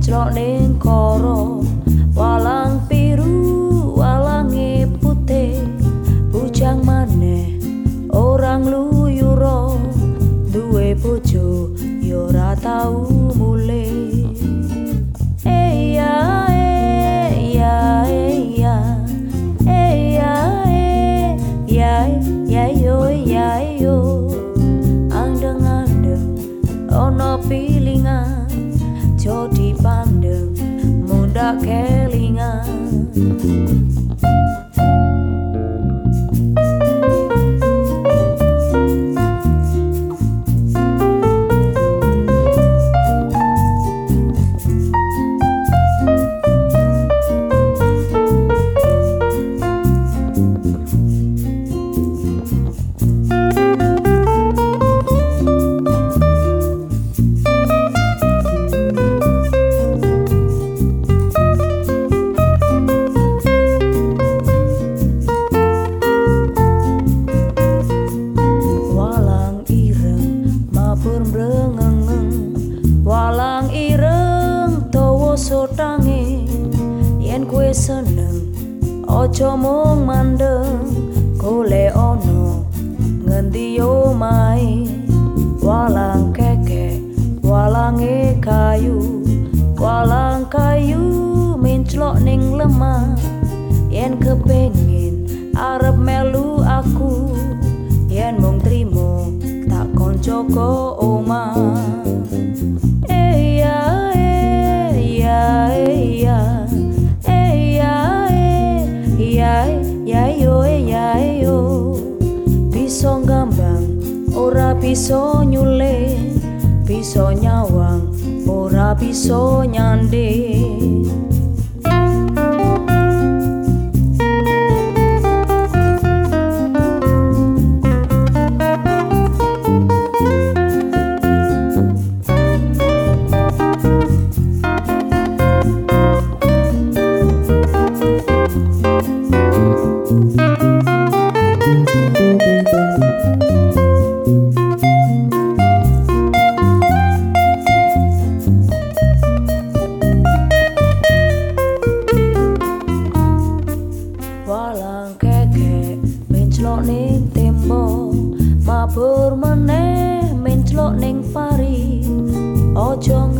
menclok ning koro walang biru walange putih bujang maneh orang luyuro duwe bojo yo ora tau mulih ono pilingan jodi pandeng mundak kelingan walang ireng dawa sotange yen kowe seneng aja mung mandeng golek ono ngendi omahe walang keke walange kayu walang kayu menclok ning lemah yen kepengin arep melu aku yen mung trimo tak konco ko omah bisa ngambang ora bisa nyule bisa nyawang ora bisa nyande walang keke menclok ning tembok mabur meneh menclok ning pari aja